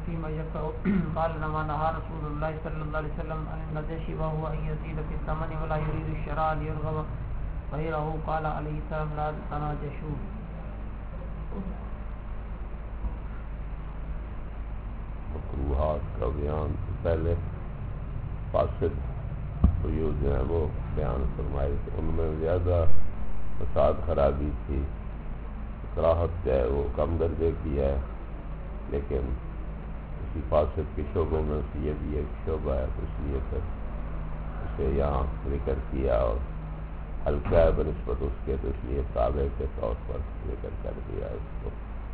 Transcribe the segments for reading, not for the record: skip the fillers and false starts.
فيما يقع قال لما نهى رسول الله صلى الله عليه وسلم عن النجش وهو أن يزيد في الثمن ولا يريد الشراء ليرغب غيره قال عليه السلام لا تناجشوا. مکروہات کا بیان پہلے فاسد بیوع جو ہیں وہ بیان فرمائی تھی، ان میں زیادہ فساد خرابی تھی، کراہت جو ہے وہ کم درجے کی ہے، لیکن اسی فاسد کے شعبوں میں سے یہ بھی ایک شعبہ ہے، تو اس لیے پھر اسے یہاں ذکر کیا اور ہلکا ہے بنسبت اس کے، تو اس لیے تابع کے طور پر ذکر کر دیا اس کو۔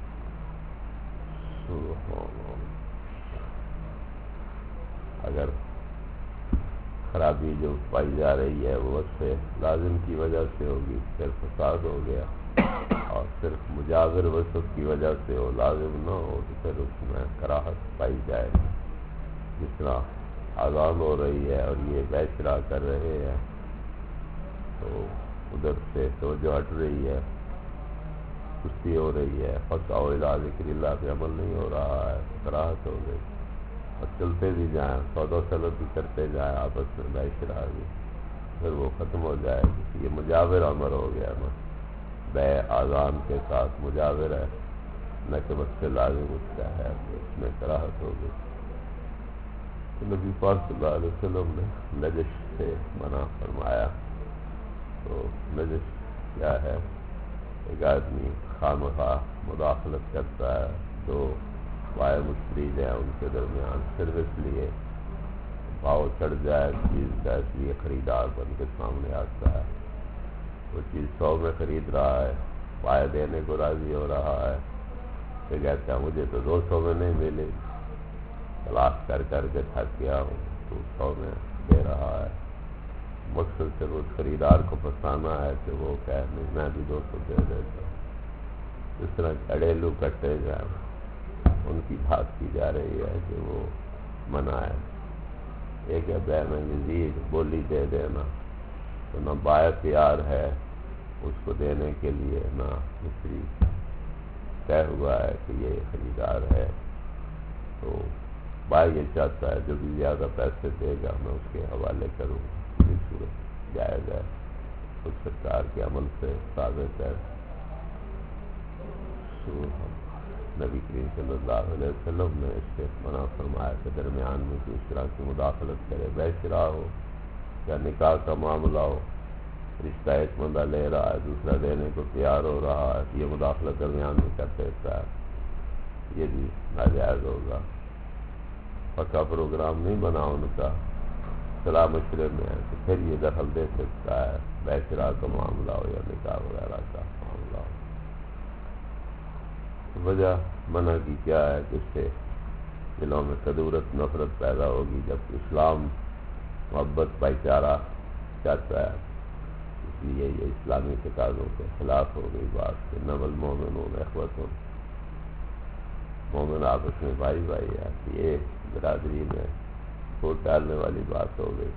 اگر خرابی جو پائی جا رہی ہے وہ وصف لازم کی وجہ سے ہوگی پھر فساد ہو گیا، اور صرف مجاور وصف کی وجہ سے ہو لازم نہ ہو تو پھر اس میں کراہت پائی جائے گی۔ جس طرح اذان ہو رہی ہے اور یہ بیع شراء کر رہے ہیں تو ادھر سے توجہ ہٹ رہی ہے، سستی ہو رہی ہے، فَاسْعَوْا إِلَىٰ ذِكْرِ اللَّهِ پہ عمل نہیں ہو رہا ہے، کراہت ہو گئی۔ اور چلتے بھی جائیں، سودا سلت بھی کرتے جائیں آپس میں، بیع شراء بھی، پھر وہ ختم ہو جائے گی۔ یہ مجاور امر ہو گیا نا، بیع آذان کے ساتھ مجاور ہے، نہ کہ بس سے لازم اس کا ہے، تو اس میں کراہت ہو گئی۔ تو نبی پاک صلی اللہ علیہ وسلم نے نجش سے منع فرمایا۔ تو نجش کیا ہے؟ ایک آدمی خواہ مداخلت کرتا ہے، دو بائع مشتری ہیں ان کے درمیان سروس لیے، بھاؤ چڑھ جائے چیز کا، اس لیے خریدار بن کے سامنے آتا ہے، وہ چیز 100 میں خرید رہا ہے، بائع دینے کو راضی ہو رہا ہے، تو کہتا ہے مجھے تو 200 میں نہیں ملی، تلاش کر کر کے تھک گیا ہوں، تو 100 میں دے رہا ہے۔ مقصد صرف اس خریدار کو پھنسانا ہے کہ وہ کہے نہیں میں بھی 200 دے دیتا ہوں۔ اس طرح گھریلو کٹے جائیں، ان کی بات کی جا رہی ہے کہ وہ منع ہے۔ ایک ہے بیع میں یزید، بولی دے دینا، تو نہ بائع تیار ہے اس کو دینے کے لیے، نہ مشتری طے ہوا ہے کہ یہ خریدار ہے، تو بائع یہ چاہتا ہے جو بھی زیادہ پیسے دے گا میں اس کے حوالے کروں، یہ صورت جائز ہے، خود سرکار کے عمل سے ثابت ہے۔ نبی کریم صلی اللہ علیہ وسلم نے اس سے منع فرمایا کہ درمیان میں کس طرح کی مداخلت کرے، بیع شراء ہو یا نکاح کا معاملہ ہو، رشتہ ایک بندہ لے رہا ہے دوسرا دینے کو تیار ہو رہا ہے، یہ مداخلت درمیان میں کر دیتا ہے، یہ بھی ناجائز ہوگا۔ پکا پروگرام نہیں بنا ان کا، صلاح مشورے میں ہے تو پھر یہ دخل دے سکتا ہے، بیع شراء کا معاملہ ہو یا نکاح وغیرہ کا معاملہ ہو۔ وجہ منع کی کیا ہے کہ اس سے دلوں میں کدورت نفرت پیدا ہوگی، جب اسلام محبت بھائی چارہ چاہتا ہے، اس لیے یہ اسلامی تقاضوں کے خلاف ہو گئی بات کہ انما المؤمنون اخوۃ، مومن آپس میں بھائی بھائی ہے، یہ برادری میں پھوٹ ڈالنے والی بات ہو گئی۔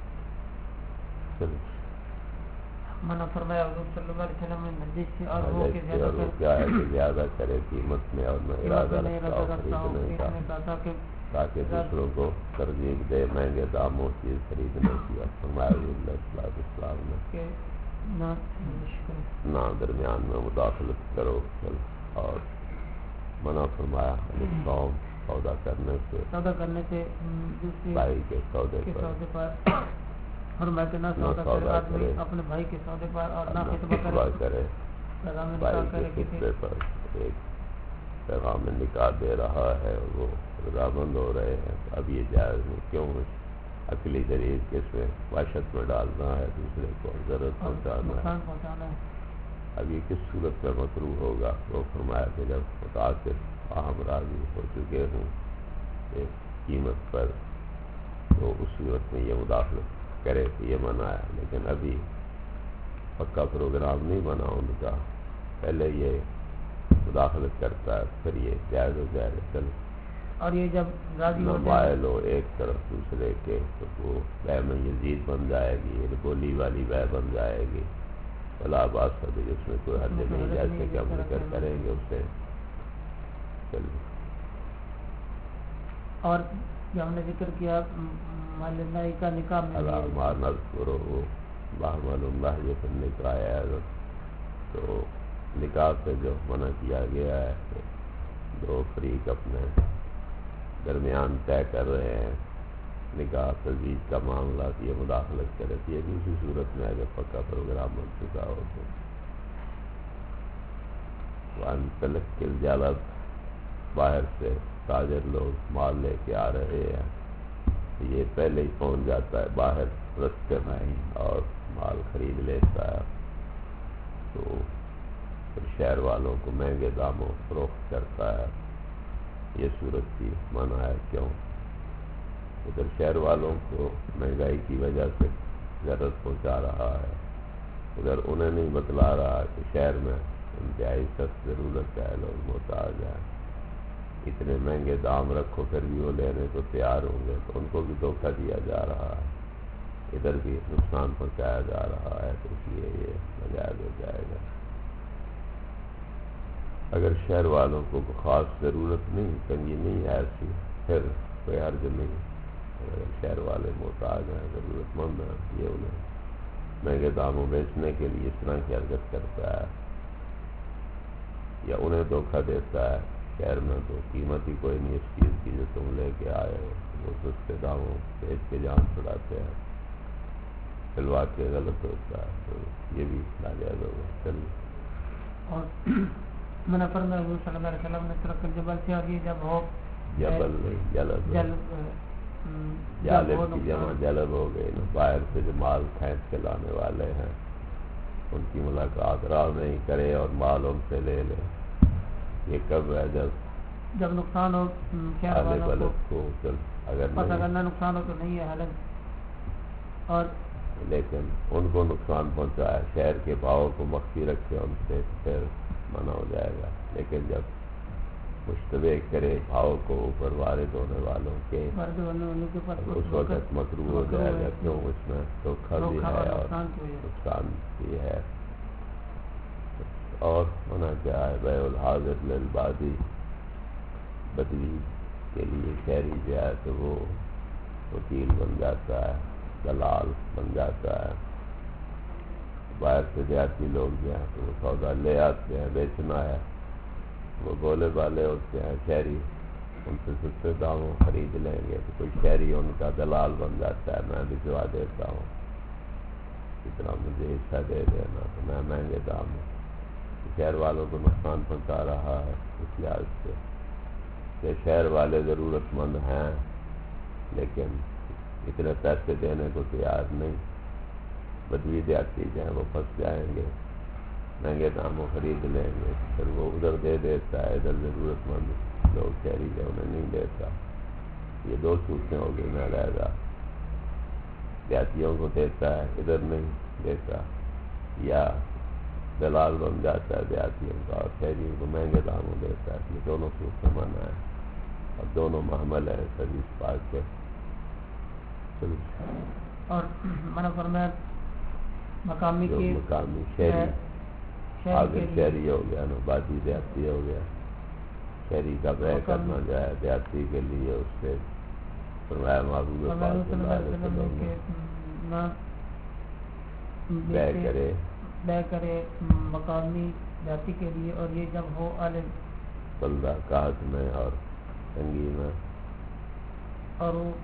منع فرمایا حضور صلی اللہ علیہ وسلم نے نجش سے اور وہ کہ کیا ہے کہ زیادہ کرے قیمت میں اور نہ ارادہ رکھتا ہو خریدنے کا، تاکہ دوسروں کو ترغیب دے مہنگے داموں چیز خریدنے کی۔ فرمایا اسلام نے نہ درمیان میں مداخلت کرو، اور منع فرمایا سودا کرنے سے بھائی کے سودے پر، فرمایا کہ نہ سودا کرے آدمی اپنے بھائی کے سودے پر، اور نہ خطبہ کرے بھائی کے خطبے پر۔ ایک پیغام نکاح دے رہا ہے، وہ رضامند ہو رہے ہیں، اب یہ جائز نہیں، کیوں عقلی غریب کے اس میں وحشت میں ڈالنا ہے، دوسرے کو ضرورت پہنچانا ہے۔ اب یہ کس صورت میں مکروہ ہوگا؟ وہ فرمایا کہ جب متعاقد باہم راضی ہو چکے ہوں ایک قیمت پر، تو اس صورت میں یہ مداخلت کرے تو یہ منع ہے، لیکن ابھی پکا پروگرام نہیں بنا ان کا، پہلے یہ مداخلت کرتا ہے پھر یہ جائز ہو جائے گا چل، اور یہ جب راضی ہو مائل ہو ایک طرف دوسرے کے، تو وہ بیع میں یزید بن جائے گی، بولی والی بیع بن جائے گی، بلا باس ہے، اس میں کوئی حد نہیں، جیسے کہ ہم ذکر کریں گے اس سے چلیے۔ اور جو ہم نے ذکر کیا مالنائی کا نکاح میں وہ باہمل اللہ یہ پھر نکاح ہے، تو نکاح سے جو منع کیا گیا ہے کہ دو فریق اپنے درمیان طے کر رہے ہیں نکاح تجویز کا معاملہ، یہ مداخلت کرے تھی، دوسری صورت میں اگر پکا پروگرام بن چکا ہو تو وان تلک الجلد، باہر سے تاجر لوگ مال لے کے آ رہے ہیں، یہ پہلے ہی پہنچ جاتا ہے باہر رستے میں ہی اور مال خرید لیتا ہے، تو پھر شہر والوں کو مہنگے داموں فروخت کرتا ہے، یہ صورت کی منع ہے۔ کیوں؟ ادھر شہر والوں کو مہنگائی کی وجہ سے ضرورت پہنچا رہا ہے، ادھر انہیں نہیں بتلا رہا کہ شہر میں انتہائی سخت ضرورت ہے، لوگ محتاج ہیں، اتنے مہنگے دام رکھو پھر بھی وہ لینے کو تیار ہوں گے، تو ان کو بھی دھوکہ دیا جا رہا ہے، ادھر بھی نقصان پہنچایا جا رہا ہے، تو اس لیے یہ ناجائز ہو جائے گا۔ اگر شہر والوں کو خاص ضرورت نہیں، تنگی نہیں ہے ایسی، پھر کوئی حرج نہیں، اگر شہر والے محتاج ہیں، ضرورت مند ہیں، یہ انہیں مہنگے داموں بیچنے کے لیے اس طرح کی حرکت کرتا ہے یا انہیں دھوکہ دیتا ہے، شہر میں تو قیمت ہی کوئی نہیں اس چیز کی جو تم لے کے آئے ہو، وہ سستے داموں بیچ کے جان چھڑاتے ہیں، کھلوا کے غلط ہوتا ہے، تو یہ بھی ناجائز ہوگا۔ چلیے، اور منع فرمایا حضور صلی اللہ علیہ وسلم نے ترک الجبل سے، اور یہ جب ہو جبل نہیں جالب کی جمع جلب ہو گئی نا، باہر سے جو مال کھینچ کے لانے والے ہیں ان کی ملاقات راہ میں ہی کرے اور مال ان سے لے لے، یہ کب ہے؟ جب نقصان ہو شہر والوں کو، اگر نقصان ہو تو نہیں ہے حالت، اور لیکن ان کو نقصان پہنچایا، شہر کے بھاؤ کو مخفی رکھے ان سے، پھر منع ہو جائے گا، لیکن جب مشتبہ کرے بھاؤ کو اوپر وارد ہونے والوں کے، اس وقت مکروہ ہو جائے گا، کیوں؟ اس میں دھوکہ بھی ہے اور نقصان بھی ہے۔ اور منع کیا ہے؟ بیع الحاضر للبادی، بدوی کے لیے شہری جو ہے تو وہ وکیل بن جاتا ہے، دلال بن جاتا ہے، باہر سے دیہاتی لوگ جو ہیں تو وہ سودا لے آتے ہیں، بیچنا ہے، وہ بولے والے ہوتے ہیں، شہری ان سے سستے داموں خرید لیں گے، تو کوئی شہری ان کا دلال بن جاتا ہے، میں بھجوا دیتا ہوں، اتنا مجھے حصہ دے دینا، تو میں مہنگے دام ہوں، شہر والوں کو نقصان پہنچا رہا ہے، اس لحاظ سے کہ شہر والے ضرورت مند ہیں لیکن اتنے پیسے دینے کو تیار نہیں، بدوی دیہاتی جو ہیں وہ پھنس جائیں گے، مہنگے داموں خرید لیں گے، پھر وہ ادھر دے دیتا ہے، ادھر ضرورت مند لوگ شہری جو انہیں نہیں دیتا، یہ دو صورتیں ہو گئی میں علیحدہ، دیہاتیوں کو دیتا ہے ادھر نہیں دیتا، یا دلال بن جاتا ہے دیہاتیوں کا اور شہریوں کو مہنگے داموں دیتا ہے، یہ دونوں صورتیں منع ہے اور دونوں محمل ہے حدیث پاک کے۔ اور منع فرمایا مقامی شہری، حاضر شہری ہو گیا نا، بادی دیہاتی ہو گیا، شہری کا بیع کرنا جائے دیہاتی کے لیے، اس سے فرمایا محبوب پاک صلی اللہ علیہ وسلم بیع کرے مقامی دیہاتی کے لیے، اور یہ جب ہو عالم بلدہ قحط میں اور تنگی میں، اور وہ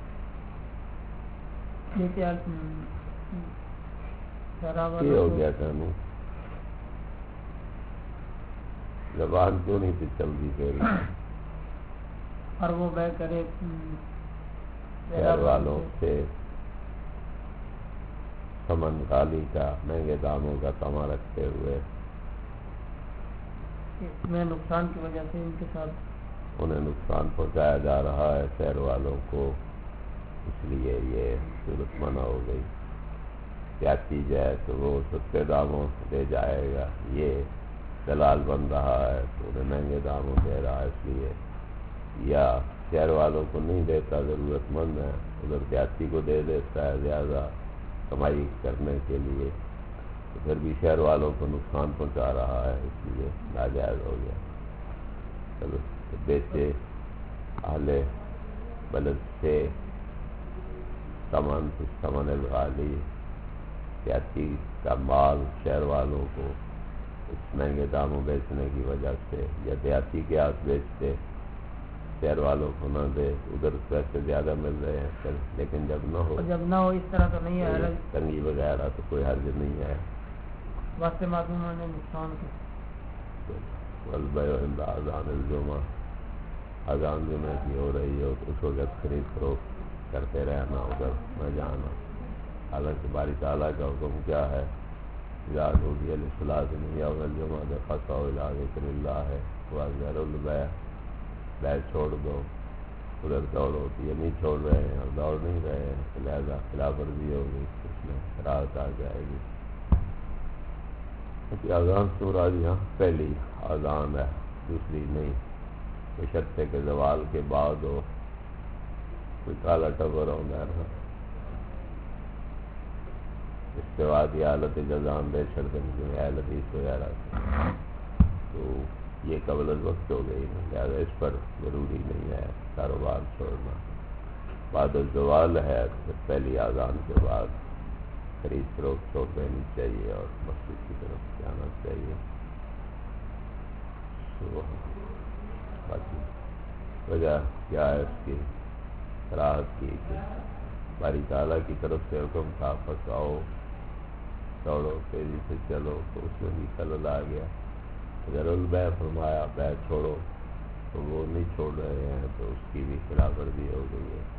جیسے یہ ہو گیا تھا نا، زبان کیوں نہیں تھی چلتی تیری، اور وہ بیع کرے شہر والوں سے ثمن غالی کا، مہنگے داموں کا تما رکھتے ہوئے، اس میں نقصان کی وجہ سے ان کے ساتھ انہیں نقصان پہنچایا جا رہا ہے شہر والوں کو، اس لیے یہ صورت منع ہو گئی۔ دیہاتی جائے تو وہ سستے داموں دے جائے گا، یہ دلال بن رہا ہے تو انہیں مہنگے داموں دے رہا ہے، اس لیے، یا شہر والوں کو نہیں دیتا، ضرورت مند ہے، ادھر دیہاتی کو دے دیتا ہے زیادہ کمائی کرنے کے لیے، تو پھر بھی شہر والوں کو نقصان پہنچا رہا ہے، اس لیے ناجائز ہو گیا۔ چلو بیچے اہل بلد سے سمن الغالی دیہاتی کا مال شہر والوں کو اس مہنگے داموں بیچنے کی وجہ سے، یا دیہاتی کے ہاتھ بیچتے شہر والوں کو نہ دے، ادھر پیسے زیادہ مل رہے ہیں پھر، لیکن جب نہ ہو اس طرح تو نہیں ہے تنگی وغیرہ تو کوئی حرج نہیں ہے۔ واسطے معلوم ہونے نقصان کے والبیع عند اذان الجمعہ، اذان جمعہ کی ہو رہی ہو تو اس وقت خرید فروخت کرتے رہنا، ادھر نہ جانا۔ حالانکہ باری تعالیٰ کا حکم کیا ہے؟ اذا نودی للصلاۃ من یوم الجمعہ فاسعوا الی ذکر اللہ ہے، وذروا البیع، بیع چھوڑ دو، ادھر دوڑو، یہ نہیں چھوڑ رہے ہیں اور دوڑ نہیں رہے ہیں، لہذا خلاف ورزی ہوگی، اس میں راحت آ جائے گی۔ کیونکہ اذان سے مراد یہاں پہلی اذان ہے، دوسری نہیں، بشرطے کہ زوال کے بعد ہو، کوئی کالا ٹبر ہونا ہے اس کے بعد یہ حالت جزان بے شرطن کی حالت وغیرہ، تو یہ قبل الوقت ہو گئی، لہٰذا اس پر ضروری نہیں ہے کاروبار چھوڑنا۔ بعد الزوال ہے تو پہلی اذان کے بعد خرید فروخت چھوڑ دینی چاہیے اور مسجد کی طرف جانا چاہیے۔ باقی وجہ کیا ہے اس کی کراہت کی کہ باری تعالیٰ کی طرف سے حکم تھا پھنساؤ، دوڑو، تیزی سے چلو، تو اس میں بھی خلل آ گیا۔ اگر البیع فرمایا بیع چھوڑو تو وہ نہیں چھوڑ رہے ہیں تو اس کی بھی خلاف ورزی ہو گئی ہے۔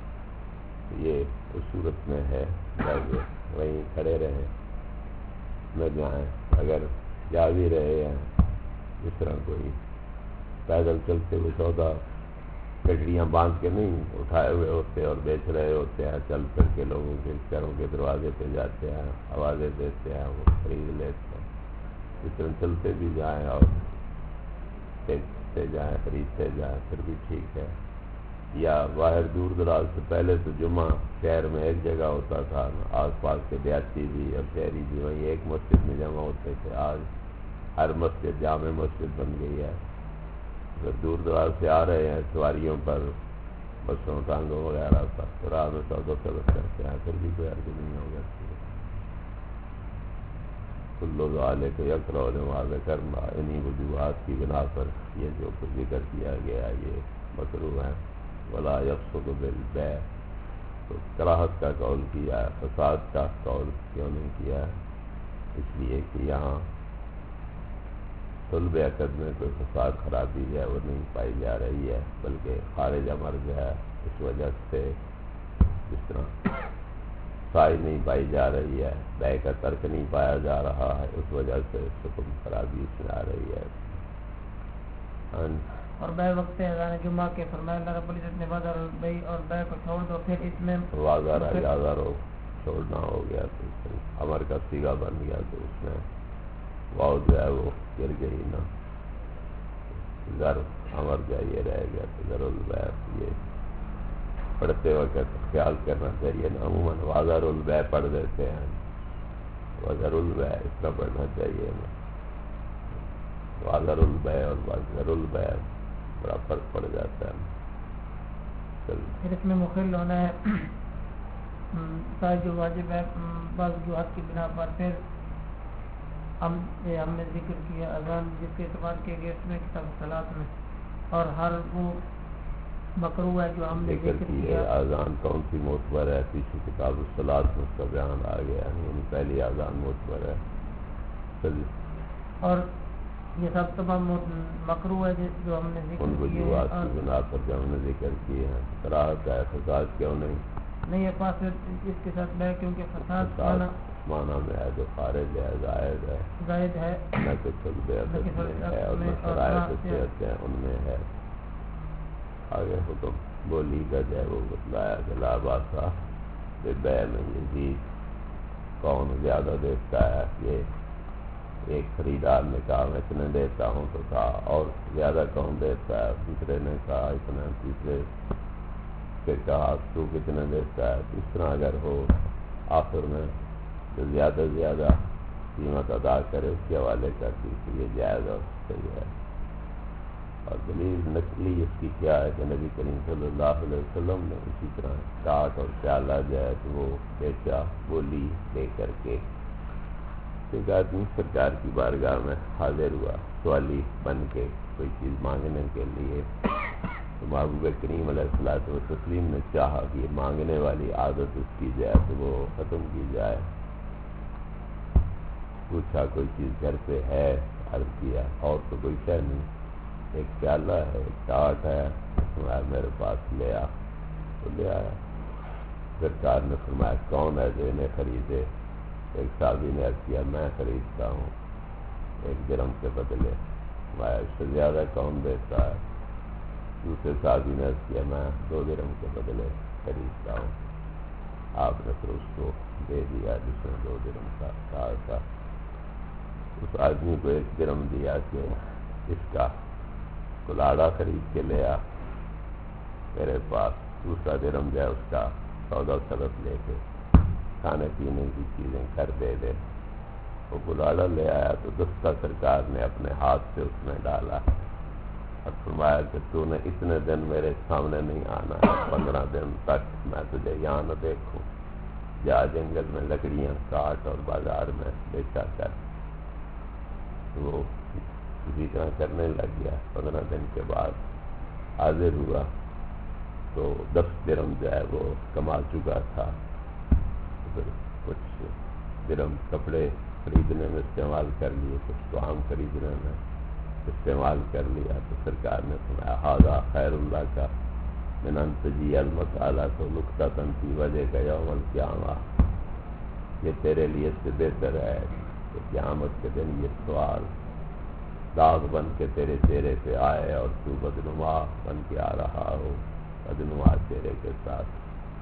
یہ اس صورت میں ہے جب وہیں کھڑے رہیں نہ جائیں، اگر جا بھی رہے ہیں جس طرح کوئی پیدل چلتے ہوئے 14 گٹریاں باندھ کے نہیں اٹھائے ہوئے ہوتے اور بیچ رہے ہوتے ہیں، چل پھر کے لوگوں کے گھروں کے دروازے پہ جاتے ہیں، آوازیں دیتے ہیں، وہ خرید لیتے ہیں، اس طرح چلتے بھی جائیں اور بیچتے جائیں، خریدتے جائیں، پھر بھی ٹھیک ہے۔ یا باہر دور دراز سے پہلے تو جمعہ شہر میں ایک جگہ ہوتا تھا، آس پاس کے دیہاتی بھی اور شہری بھی وہیں ایک مسجد میں جمع ہوتے تھے، آج ہر مسجد جامع مسجد بن گئی ہے۔ اگر دور دراز سے آ رہے ہیں سواریوں پر، بسوں ٹانگوں وغیرہ پر، تو راہ میں سودا سلط کرتے ہیں، پھر بھی کوئی حرج نہیں ہوگا۔ کل ذالک یکرہ نماز کرنا، انہی وجوہات کی بنا پر یہ جو کچھ ذکر کیا گیا یہ مکروہ ہے۔ ولا یفسق بالبیع، تو کراہت کا قول کیا ہے، فساد کا قول کیوں نہیں کیا ہے؟ اس لیے کہ یہاں صلح عقد میں کوئی فساد خرابی ہے وہ نہیں پائی جا رہی ہے، بلکہ خارج مرض ہے، اس وجہ سے جس طرح سائی نہیں پائی جا رہی ہے، بیع کا ترک نہیں پایا جا رہا ہے، اس وجہ سے حکم خرابی اس میں آ رہی ہے۔ اور بیع وقت اذان جمعہ کے فرمایا اللہ رب العزت نے وذر البیع، اور بیع کو چھوڑ دو، پھر اس میں وازر رو چھوڑنا ہو گیا تو امر کا صیغہ بن گیا، تو اس میں واو جو ہے وہ گر گئی نا، ذر امر جو یہ رہ گیا، تو ذر البیع یہ پڑھتے وقت خیال کرنا چاہیے نا، عموماً وازر البیع پڑھ دیتے ہیں، وذر البیع اس طرح پڑھنا چاہیے نا، وذر البیع اور وذر البیع بڑا فرق پڑ جاتا ہے۔ پھر اس میں مخل ہونا ہے جو واجب ہے بعض وجوہات کی بنا پر۔ پھر ہم نے ذکر کیا اذان جس کے اعتبار کیا گیا اس میں کتاب الصلاۃ میں، اور ہر وہ مکروہ ہے جو ہم نے ذکر کیا۔ اذان کون سی معتبر ہے؟ پیچھے کتاب الصلاۃ میں اس کا بیان آ گیا، یعنی پہلی اذان معتبر ہے، اور یہ سب تمام مکروہ ہے جو ہم نے ذکر ان کیے وجوہات کی بنا پر جو ہم نے ذکر کیے ہیں۔ کراہت ہے، فساد کیوں نہیں؟ نہیں ہے پاس اس کے ساتھ میں، کیونکہ فساد معنی میں ہے جو خارج ہے، زائد ہے، نہ کہ صلب عقد میں ہے اور نہ شرائط صحت ہے ان میں ہے۔ آگے حکم بولی کا جو ہے وہ بتلایا کہ لا باسا ببیع من یزید، کون زیادہ دیتا ہے؟ یہ ایک خریدار نے کہا میں اتنے دیتا ہوں تو کہا اور زیادہ کون دیتا ہے؟ دوسرے نے کہا اتنا، تیسرے سے کہا تو کتنے دیتا ہے؟ اس طرح اگر ہو آخر میں تو زیادہ سے زیادہ قیمت ادا کرے اس کے حوالے کر دی تو یہ جائز اور صحیح ہے۔ اور دلیل نقلی اس کی کیا ہے کہ نبی کریم صلی اللہ علیہ وسلم نے اسی طرح ٹاٹ اور پیالہ جو ہے تو وہ بیچا بولی دے کر کے. ایک آدمی سرکار کی بارگاہ میں حاضر ہوا سوالی بن کے کوئی چیز مانگنے کے لیے. تو محبوب کریم علیہ الصلوۃ والتسلیم نے چاہا کہ یہ مانگنے والی عادت اس کی جائے تو وہ ختم کی جائے. پوچھا کوئی چیز گھر پہ ہے؟ عرض کیا اور تو کوئی شے نہیں، ایک پیالہ ہے، ایک ٹاٹ ہے، میرے پاس لے آ. تو لے آیا. سرکار نے فرمایا کون ہے جو انہیں خریدے؟ ایک صحابی نے عرض کیا میں خریدتا ہوں 1 درہم کے بدلے. فرمایا اس سے زیادہ کون دیتا ہے؟ دوسرے صحابی نے عرض کیا میں 2 درہم کے بدلے خریدتا ہوں. آپ نے پھر اس کو دے دیا جس نے 2 درہم کا کہا تھا. اس آدمی کو 1 درہم دیا کہ اس کا کلاڑا خرید کے لے آ میرے پاس. دوسرا درہم جو ہے اس کا سودا سرف لے کے کھانے پینے کی چیزیں گھر دے دے. وہ کلاڑا لے آیا تو دستہ سرکار نے اپنے ہاتھ سے اس میں ڈالا اور فرمایا کہ تو نے اتنے دن میرے سامنے نہیں آنا ہے، 15 دن تک میں تجھے یہاں نہ دیکھوں. جا جنگل میں لکڑیاں کاٹ اور بازار میں بیچا کر. تو وہ اسی طرح کرنے لگ گیا. 15 دن کے بعد حاضر ہوا تو 10 درہم جو ہے وہ کما چکا تھا. پھر کچھ درہم کپڑے خریدنے میں استعمال کر لیے، کچھ طعام خریدنے میں استعمال کر لیا. تو سرکار نے سنایا ھذا خیر اللہ کا من ان تجی المسالہ تو لقطۃ فی وجہ کا یوم القیامہ. یہ تیرے لیے اس سے بہتر ہے کہ قیامت کے دن یہ سوال داغ بن کے تیرے چہرے پہ آئے اور تو بدنما بن کے آ رہا ہو، بدنما چہرے کے ساتھ.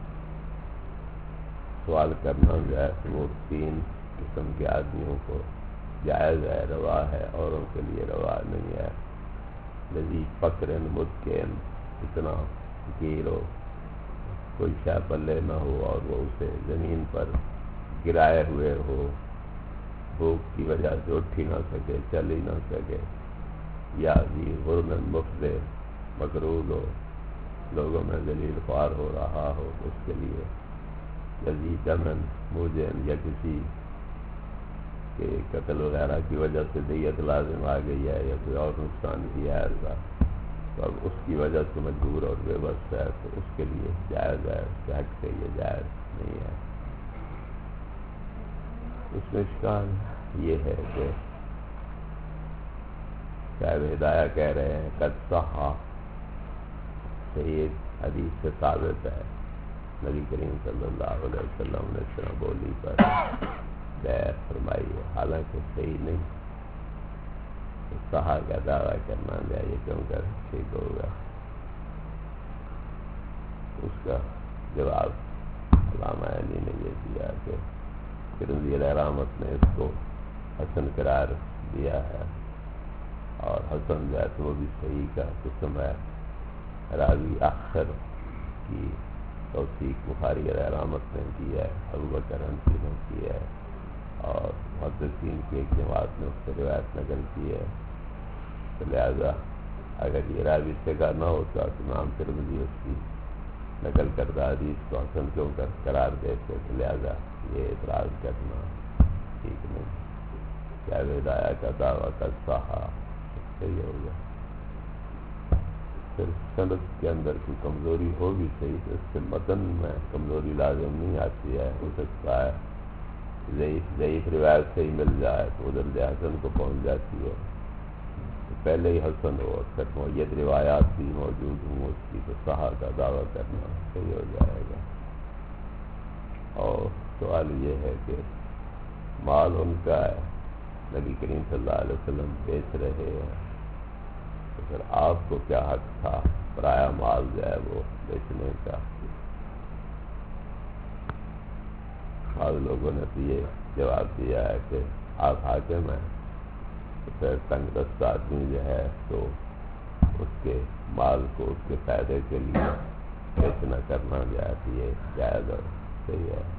سوال کرنا جو ہے وہ 3 قسم کے آدمیوں کو جائز ہے، روا ہے، اوروں کے لیے روا نہیں ہے. لذی فقر مدکن، اتنا فقیر ہو کوئی شے پلے نہ ہو اور وہ اسے زمین پر گرائے ہوئے ہو، بھوک کی وجہ سے اٹھ ہی نہ سکے، چل ہی نہ سکے. یا بھی غرن مفضع مقروض ہو، لوگوں میں ذلیل خوار ہو رہا ہو، اس کے لیے. لذی دمن موجن، یا کسی کے قتل وغیرہ کی وجہ سے دیت لازم آ گئی ہے یا کوئی اور نقصان کیا ہے ایسا، تو اب اس کی وجہ سے مجبور اور بے بس ہے تو اس کے لیے جائز ہے، اس کے حق سے یہ جائز نہیں ہے. اس میں اشکال یہ ہے کہ صاحب ہدایہ کہہ رہے ہیں قد صحا، صحیح حدیث سے ثابت ہے نبی کریم صلی اللہ علیہ وسلم نے اس طرح بولی پر بیع فرمائی ہے، حالانکہ صحیح نہیں. صحا کا دعویٰ کرنا ہے یہ کیوں کر ٹھیک ہوگا؟ اس کا جواب علامہ علی نے یہ دیا کہ ترمذی علیہ رحمت نے اس کو حسن قرار دیا ہے، اور حسن جو ہے تو وہ بھی صحیح کا قسم ہے. راوی آخر کی توثیق بخاری علیہ رحمت نے کی ہے، ابو بکر حنفی نے کی ہے، اور محدثین کی ایک جماعت نے اس سے روایت نقل کی ہے. تو لہذا اگر یہ راوی ثقہ نہ ہوتا تو امام ترمذی اس کی نقل کردہ حدیث کو حسن کیوں کر قرار دیتے؟ تو لہذا یہ اعتراض کرنا ٹھیک نہیں. کیا ہدایہ کا دعویٰ کا صحا صحیح ہوگا. پھر سند کے اندر کوئی کمزوری ہو بھی صحیح تو اس سے متن میں کمزوری لازم نہیں آتی ہے. ہو سکتا ہے ضعیف روایت سے ہی مل جائے تو ادھر حسن کو پہنچ جاتی ہے. تو پہلے ہی حسن ہو اور پھر معید روایات بھی موجود ہوں اس کی تو صحا کا دعویٰ کرنا صحیح ہو جائے گا. اور سوال یہ ہے کہ مال ان کا ہے، نبی کریم صلی اللہ علیہ وسلم بیچ رہے ہیں، تو پھر آپ کو کیا حق تھا پرایا مال جو ہے وہ بیچنے کا؟ بعض لوگوں نے تو یہ جواب دیا ہے کہ آپ حاکم ہیں تو پھر تنگ دست آدمی جو ہے تو اس کے مال کو اس کے فائدے کے لیے بیچنا کرنا جو ہے تو یہ جائز اور صحیح ہے.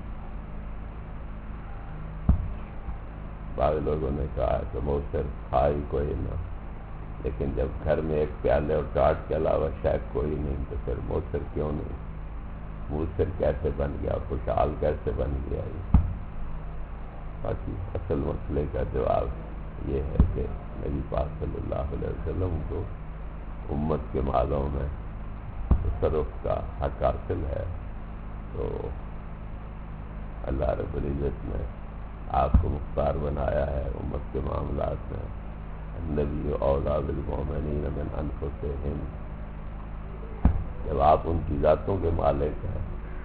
بعض لوگوں نے کہا کہ موثر تھا ہی کوئی نہ، لیکن جب گھر میں ایک پیالے اور ٹاٹ کے علاوہ شاید کوئی نہیں تو پھر موثر کیوں نہیں؟ موثر کیسے بن گیا، خوشحال کیسے بن گیا؟ باقی اصل مسئلے کا جواب یہ ہے کہ نبی پاک صلی اللہ علیہ وسلم کو امت کے مالوں میں تصرف کا حق حاصل ہے، تو اللہ رب العزت نے آپ کو مختار بنایا ہے امت کے معاملات میں۔ النبی اولیٰ بالمؤمنین من انفسہم، جب آپ ان کی ذاتوں کے مالک ہیں،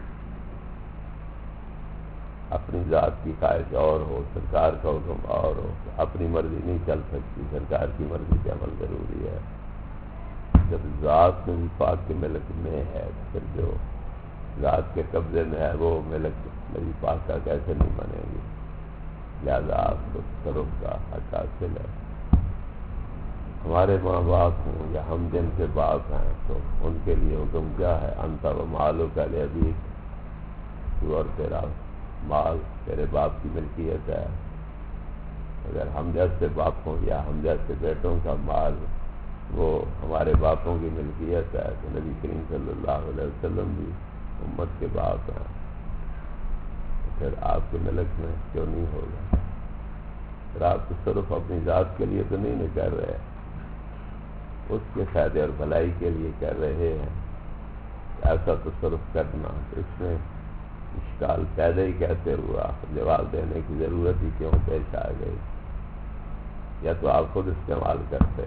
اپنی ذات کی خواہش اور ہو، سرکار کا حکم اور ہو، اپنی مرضی نہیں چل سکتی، سرکار کی مرضی پہ عمل ضروری ہے۔ جب ذات میں بھی پاک کے ملک میں ہے، پھر جو ذات کے قبضے میں ہے وہ ملک نبی پاک کا کیسے نہیں بنے گی؟ لہذا آپ کو تصرف کا حق حاصل ہے۔ ہمارے ماں باپ ہوں یا ہم جن کے باپ ہیں تو ان کے لیے حکم کیا ہے؟ انت و مالک لابیک، تو اور تیرا مال تیرے باپ کی ملکیت ہے۔ اگر ہم جیسے باپ ہوں یا ہم جیسے بیٹوں کا مال وہ ہمارے باپوں کی ملکیت ہے، تو نبی کریم صلی اللہ علیہ وسلم بھی امت کے باپ ہیں، پھر آپ کے ملک میں کیوں نہیں ہوگا؟ پھر آپ تو صرف اپنی ذات کے لیے تو نہیں کر رہے، اس کے فائدے اور بھلائی کے لیے کر رہے ہیں۔ ایسا تصرف کرنا تو اس میں اشکال پیدا ہی کیسے ہوا؟ جواب دینے کی ضرورت ہی کیوں پیش آ گئی؟ یا تو آپ خود استعمال کرتے،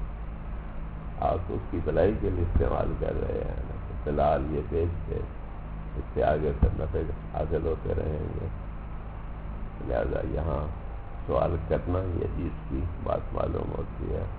آپ اس کی بھلائی کے لیے استعمال کر رہے ہیں، فی الحال یہ پیش ہے، اس سے آگے پھر نفع حاصل ہوتے رہیں گے۔ لہذا یہاں سوال کرنا ہی عزیز کی بات معلوم ہوتی ہے۔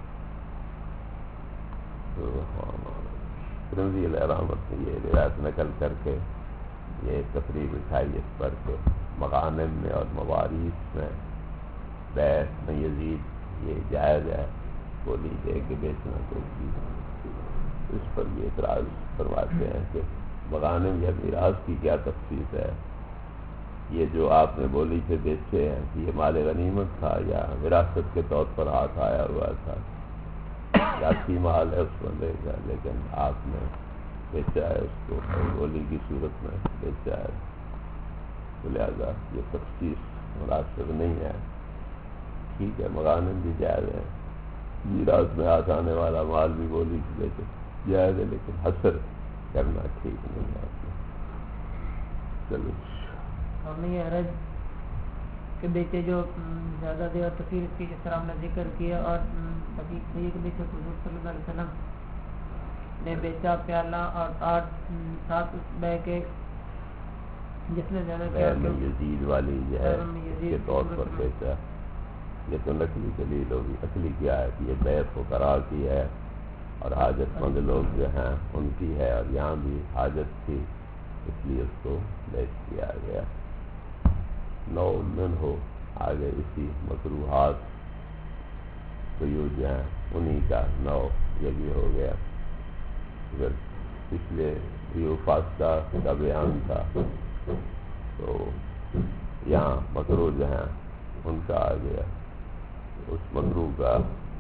ترمذی علیہ رحمت نے یہ روایت نقل کر کے یہ تفریح بٹھائی اس پر کہ مغانم میں اور مواریث میں بیع میں یزید یہ جائز ہے، بولی دے کے بیچنا کوئی چیز۔ اس پر یہ اعتراض فرماتے ہیں کہ مغانم یا میراث کی کیا تخصیص ہے؟ یہ جو آپ نے بولی سے بیچے ہیں کہ یہ مال غنیمت تھا یا وراثت کے طور پر ہاتھ آیا ہوا تھا، ذاتی مال ہے اس بندے کا، لیکن آپ نے بیچا ہے اس کو بولی کی صورت میں بیچا ہے، تو لہذا یہ تخصیص مناسب نہیں ہے۔ ٹھیک ہے، مغانم بھی جائز ہے، میراث میں ہاتھ آنے والا مال بھی بولی کی بیچے جائز ہے، لیکن حصر کرنا ٹھیک نہیں ہے۔ چلو اور نہیں حرج کہ بیچے جو زیادہ دے اور تفصیل اس کی جس طرح ہم نے ذکر کیا، اور حقیقت یہ کہ بیچے حضور صلی اللہ علیہ وسلم نے بیچا پیالہ اور آٹھ ساتھ اس بے کے جس نے زیادہ کیا یزید والی جو ہے کے طور پر بیچا، یہ تو نقلی دلیل ہوگی۔ اصلی کیا ہے کہ یہ بیع فقراء کی ہے اور حاجت مند لوگ جو ہیں ان کی ہے، اور یہاں بھی حاجت تھی اس لیے اس کو بیچ دیا گیا۔ نو من ہو آگے اسی مکروہات بیوع جو ہیں انہی کا نو یہ بھی ہو گیا۔ اگر پچھلے بیوع فاسدہ کا بیان تھا تو یہاں مکروہ جو ہیں ان کا آ گیا۔ اس مکروہ کا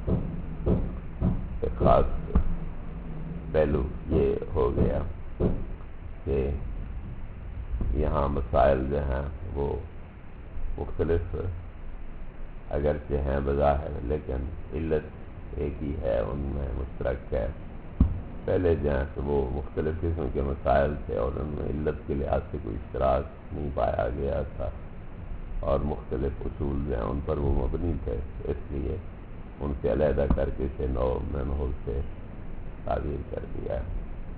ایک خاص پہلو یہ ہو گیا کہ یہاں مسائل جو ہیں وہ مختلف اگرچہ ہیں بظاہر، لیکن علت ایک ہی ہے، ان میں مشترک ہے۔ پہلے جو ہیں تو وہ مختلف قسم کے مسائل تھے اور ان میں علت کے لحاظ سے کوئی اشتراک نہیں پایا گیا تھا، اور مختلف اصول جو ہیں ان پر وہ مبنی تھے، اس لیے ان سے علیحدہ کر کے اسے نو منہو سے تعبیر کر دیا ہے۔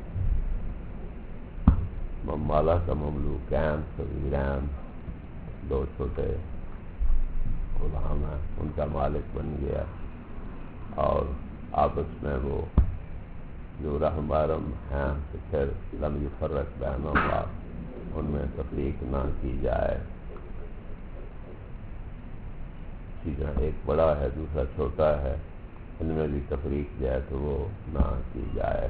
ممالہ کا مملوکین صغیرین، دو چھوٹے غلام ہیں، ان کا مالک بن گیا، اور آپس میں وہ جو رحم ہیں تو پھر لم یفرق بینہما، ان میں تفریق نہ کی جائے۔ اسی طرح ایک بڑا ہے دوسرا چھوٹا ہے، ان میں بھی تفریق جو ہے تو وہ نہ کی جائے۔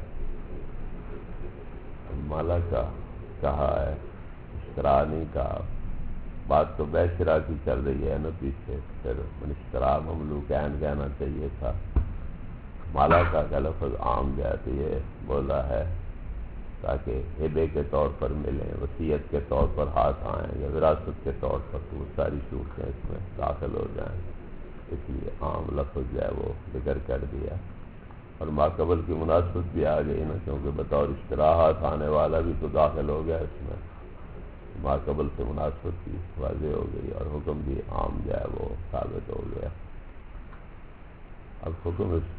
مالا کا کہا ہے، اشترا نہیں کہا، بات تو بیع شرا کی چل رہی ہے نا پیچھے، پھر اشترا مملوکین کہنا چاہیے تھا۔ مالکا کا لفظ عام جاتی ہے بولا ہے تاکہ ہبے کے طور پر ملیں، وصیت کے طور پر ہاتھ آئیں یا وراثت کے طور پر، تو وہ ساری صورتیں اس میں داخل ہو جائیں، اس لیے عام لفظ جو ہے وہ ذکر کر دیا۔ اور ماقبل کی مناسبت بھی آ گئی نا، کیونکہ بطور اشتراحات آنے والا بھی تو داخل ہو گیا اس میں، ماقبل سے مناسبت بھی واضح ہو گئی اور حکم بھی عام جو ہے وہ ثابت ہو گیا۔ اب حکم اس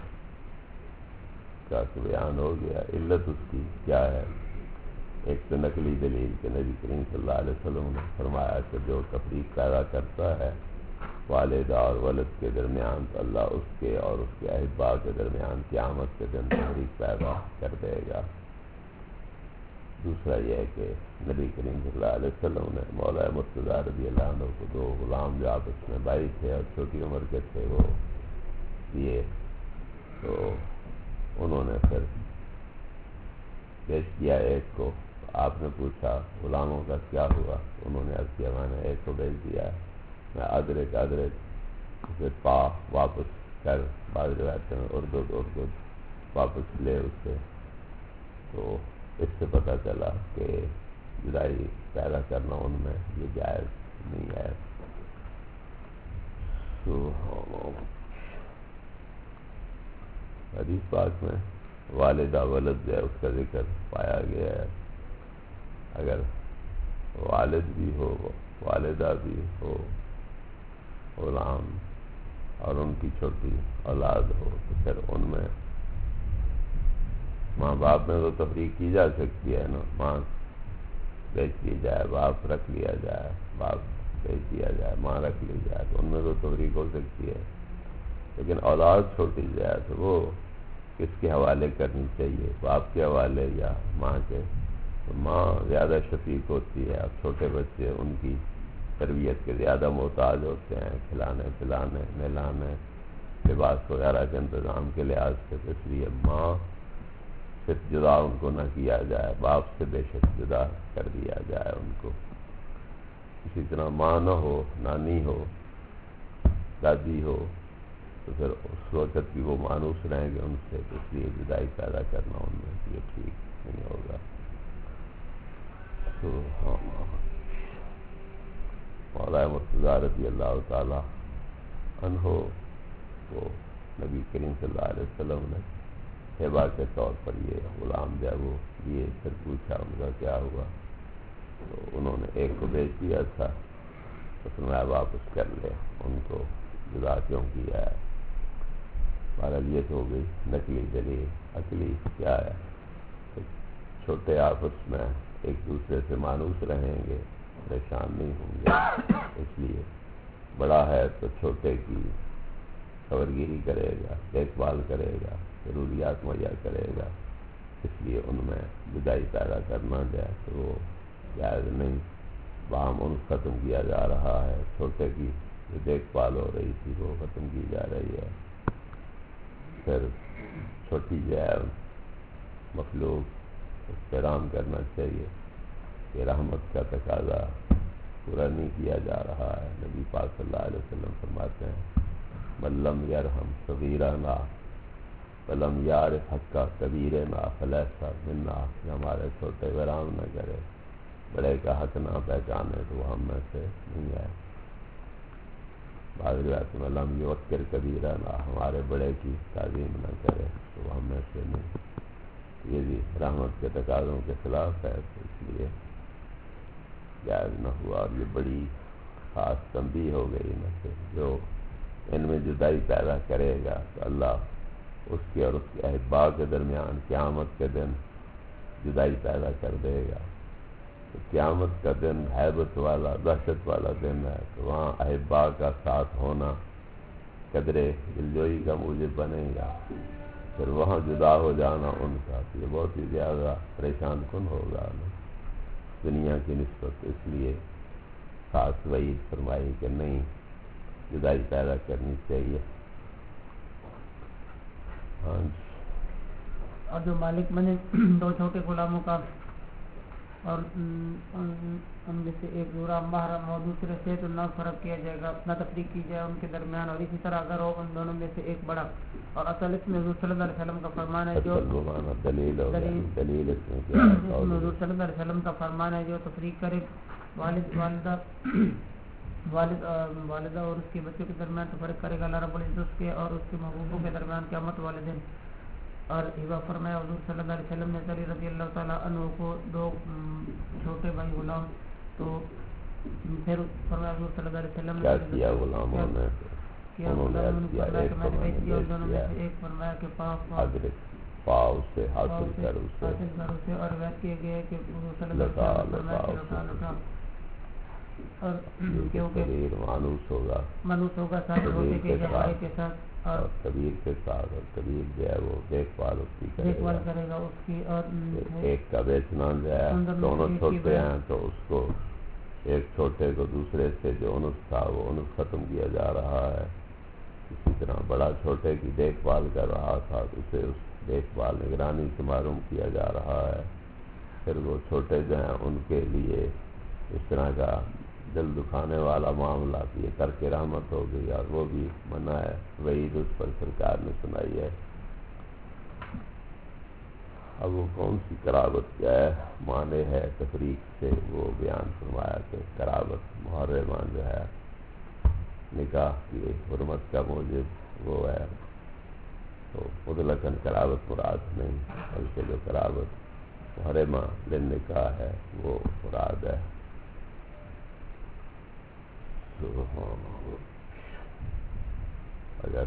کا بیان ہو گیا، علت اس کی کیا ہے؟ ایک تو نقلی دلیل کہ نبی کریم صلی اللہ علیہ وسلم نے فرمایا کہ جو تفریق پیدا کرتا ہے والدہ اور ولد کے درمیان، تو اللہ اس کے اور اس کے احبا کے درمیان قیامت کے دن تفریق پیدا کر دے گا۔ دوسرا یہ ہے کہ نبی کریم صلی اللہ علیہ وسلم نے مولا مرتضیٰ رضی اللہ عنہ کو دو غلام جو آپس میں بھائی تھے اور چھوٹی عمر کے تھے وہ دیے، تو انہوں نے پھر پیش کیا ایک کو، آپ نے پوچھا غلاموں کا کیا ہوا؟ انہوں نے عرض کیا میں نے ایک کو بیچ دیا، میں ادرک اسے پا واپس کر، بعض روایتوں میں اردو واپس لے اسے، تو اس سے پتہ چلا کہ جدائی پیدا کرنا ان میں یہ جائز نہیں ہے۔ تو حدیث پاک میں والدہ ولد جو ہے اس کا ذکر پایا گیا ہے، اگر والد بھی ہو والدہ بھی ہو غلام اور ان کی چھوٹی اولاد ہو تو پھر ان میں ماں باپ میں تو تفریق کی جا سکتی ہے نا، ماں بیچ دی جائے، باپ رکھ لیا جائے، باپ بیچ دیا جائے، ماں رکھ لی جائے، تو ان میں تو تفریق ہو سکتی ہے، لیکن اولاد چھوٹی جائے تو وہ کس کے حوالے کرنی چاہیے، باپ کے حوالے یا ماں کے؟ تو ماں زیادہ شفیق ہوتی ہے، اب چھوٹے بچے ان کی تربیت کے زیادہ محتاج ہوتے ہیں، کھلانے پلانے نہلانے لباس وغیرہ کے انتظام کے لحاظ سے، تو اس لیے ماں سے جدا ان کو نہ کیا جائے، باپ سے بے شک جدا کر دیا جائے ان کو۔ اسی طرح ماں نہ ہو، نانی ہو، دادی ہو، تو پھر اس وقت بھی وہ مانوس رہیں گے ان سے، تو اس لیے جدائی پیدا کرنا ان میں یہ ٹھیک نہیں ہوگا۔ تو مولا مرتضیٰ رضی اللہ تعالی عنہ کو نبی کریم صلی اللہ علیہ وسلم نے ہبہ کے طور پر یہ غلام جو ہے وہ یہ پھر پوچھا ان کا کیا ہوا، تو انہوں نے ایک کو بیچ دیا تھا، تو فرمایا واپس کر لے، ان کو جدا کیوں کیا ہے؟ بہرحال یہ تو ہو گئی نقلی دلیل۔ عقلی کیا ہے کہ چھوٹے آپس میں ایک دوسرے سے مانوس رہیں گے، پریشان نہیں ہوں گے، اس لیے بڑا ہے تو چھوٹے کی خبرگیری کرے گا، دیکھ بھال کرے گا، ضروریات مہیا کرے گا، اس لیے ان میں جدائی پیدا کرنا جائے تو وہ جائز نہیں۔ باہم ان ختم کیا جا رہا ہے، چھوٹے کی جو دیکھ بھال ہو رہی تھی وہ ختم کی جا رہی ہے، پھر چھوٹی جو ہے مخلوق اس پہ رحم کرنا چاہیے، کہ رحمت کا تقاضا پورا نہیں کیا جا رہا ہے۔ نبی پاک صلی اللہ علیہ وسلم فرماتے ہیں من لم یرحم صغیرنا ولم یعرف حق کبیرنا فلیس منا، کہ ہمارے چھوٹے کو رحم نہ کرے، بڑے کا حق نہ پہچانے تو وہ ہم میں سے نہیں ہے۔ بعض روایت میں لم یوقر کبیرنا، ہمارے بڑے کی تعظیم نہ کرے تو وہ ہم میں سے نہیں، یہ بھی رحمت کے تقاضوں کے خلاف ہے، تو اس لیے جائز نہ ہوا۔ اور یہ بڑی خاص تنبیہ ہو گئی نا کہ جو ان میں جدائی پیدا کرے گا تو اللہ اس کے اور اس کے احبا کے درمیان قیامت کے دن جدائی پیدا کر دے گا۔ تو قیامت کا دن ہیبت والا، دہشت والا دن ہے، تو وہاں احبا کا ساتھ ہونا قدرے دلجوئی کا موجب بنے گا، پھر وہاں جدا ہو جانا ان کا تو یہ بہت ہی زیادہ پریشان کن ہوگا دنیا کی نسبت، اس لیے خاص وعید فرمائی کہ نہیں جدائی پیدا کرنی چاہیے۔ ہاں اور جو مالک بنے دو چھوٹے غلاموں کا، اور ان میں سے ایک دوسرا محرم ہو دوسرے سے تو نہ فرق کیا جائے گا، نہ تفریق کی جائے ان کے درمیان، اور اسی طرح اگر ہو ان دونوں میں سے ایک بڑا. اور اصل اس میں حضور صلی اللہ علیہ وسلم کا فرمان ہے جو دلیل حضور صلی اللہ علیہ وسلم کا فرمان ہے جو تفریق کرے والدہ اور اس کے بچوں کے درمیان تفریق کرے گا اللہ رب العزت اس کے اور اس کے محبوبوں کے درمیان قیامت والے دن. اور ہبا فرمایا حضور صلی اللہ علیہ وسلم نے علی رضی اللہ تعالیٰ عنہ کو 2 چھوٹے بھائی غلام، تو پھر فرمایا حضور صلی اللہ علیہ وسلم کیا کیا غلاموں نے کیا غلاموں نے فرمایا کہ میں نے بیچ دیا، دونوں میں سے ایک فرمایا کہ پاؤ سے حاصل کر اسے اور روایت کیے گئے کہ حضور صلی اللہ علیہ وسلم نے فرمایا کہ لٹا اور کیونکہ مانوس ہوگا ساتھ ہوتے کہ جماعے کے ساتھ اور کبیر کے ساتھ، اور کبیر جو ہے وہ دیکھ بھال اس کی کرے گا اس کی. اور ایک کا بیچنا جو ہے دونوں چھوٹے ہیں تو اس کو ایک چھوٹے کو دوسرے سے جو انس تھا وہ انس ختم کیا جا رہا ہے. اسی طرح بڑا چھوٹے کی دیکھ بھال کر رہا تھا تو اسے اس دیکھ بھال نگرانی سے معروم کیا جا رہا ہے. پھر وہ چھوٹے جو ہیں ان کے لیے اس طرح کا دل دکھانے والا معاملہ یہ کر کے رحمت ہو گئی، اور وہ بھی منع ہے، وعید اس پر سرکار نے سنائی ہے. اب وہ کون سی قرابت کیا ہے معنی ہے تفریق سے وہ بیان فرمایا کہ قرابت محرمہ جو ہے نکاح کی حرمت کا موجب وہ ہے، تو مطلقاً قرابت مراد نہیں بلکہ جو قرابت محرمہ للنکاح ہے وہ مراد ہے. اگر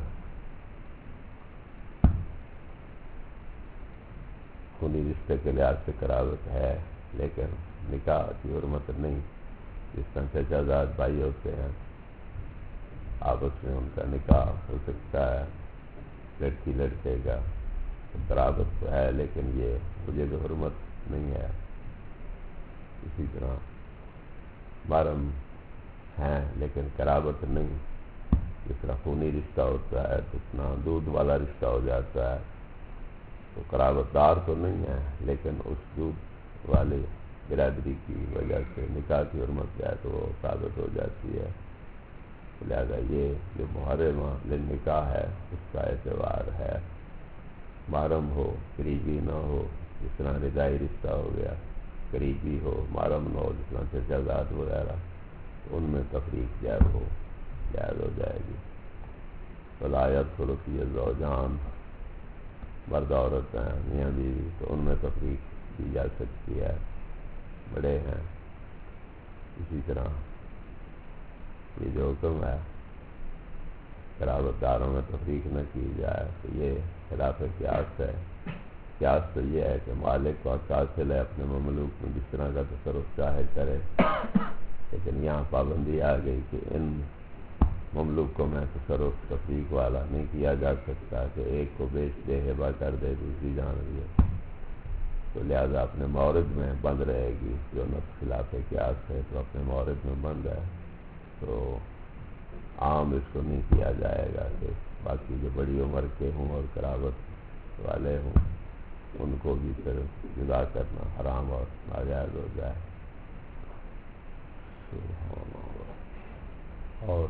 خونی رشتے کے لحاظ سے قرابت ہے لیکن نکاح کی حرمت نہیں، جس طرح سے چچا بھائی ہوتے ہیں آپس میں ان کا نکاح ہو سکتا ہے لڑکی لڑکے کا، قرابت تو ہے لیکن یہ مجھے بھی حرمت نہیں ہے. اسی طرح محرم ہیں لیکن قرابت نہیں، جس طرح خونی رشتہ ہوتا ہے تو اتنا دودھ والا رشتہ ہو جاتا ہے تو قرابت دار تو نہیں ہے لیکن اس دودھ والی برادری کی وجہ سے نکاح کی حرمت جو ہے تو وہ ثابت ہو جاتی ہے. لہذا یہ جو محرمہ للنکاح ہے اس کا اعتبار ہے، محرم ہو قریبی نہ ہو، جس طرح رضائی رشتہ ہو گیا، قریبی ہو محرم نہ ہو جس طرح چچا زاد وغیرہ، ان میں تفریق جو ہے وہ جائز ہو جائے گی. ولایت خلفی زوجان مرد عورت ہیں میاں بیوی تو ان میں تفریق کی جا سکتی ہے، بڑے ہیں. اسی طرح یہ جو حکم ہے قرابت داروں میں تفریق نہ کی جائے تو یہ خلاف قیاس ہے. قیاس تو یہ ہے کہ مالک کو حاصل ہے اپنے مملوک میں جس طرح کا تصرف چاہے کرے، لیکن یہاں پابندی آ گئی کہ ان مملوکوں میں تصرف تفریق والا نہیں کیا جا سکتا کہ ایک کو بیچ دے ہبا کر دے دوسری جان رہی، تو لہذا اپنے مورد میں بند رہے گی. جو نفس خلاف قیاس ہے تو اپنے مورد میں بند ہے، تو عام اس کو نہیں کیا جائے گا کہ باقی جو بڑی عمر کے ہوں اور قرابت والے ہوں ان کو بھی پھر جدا کرنا حرام اور ناجائز ہو جائے. اور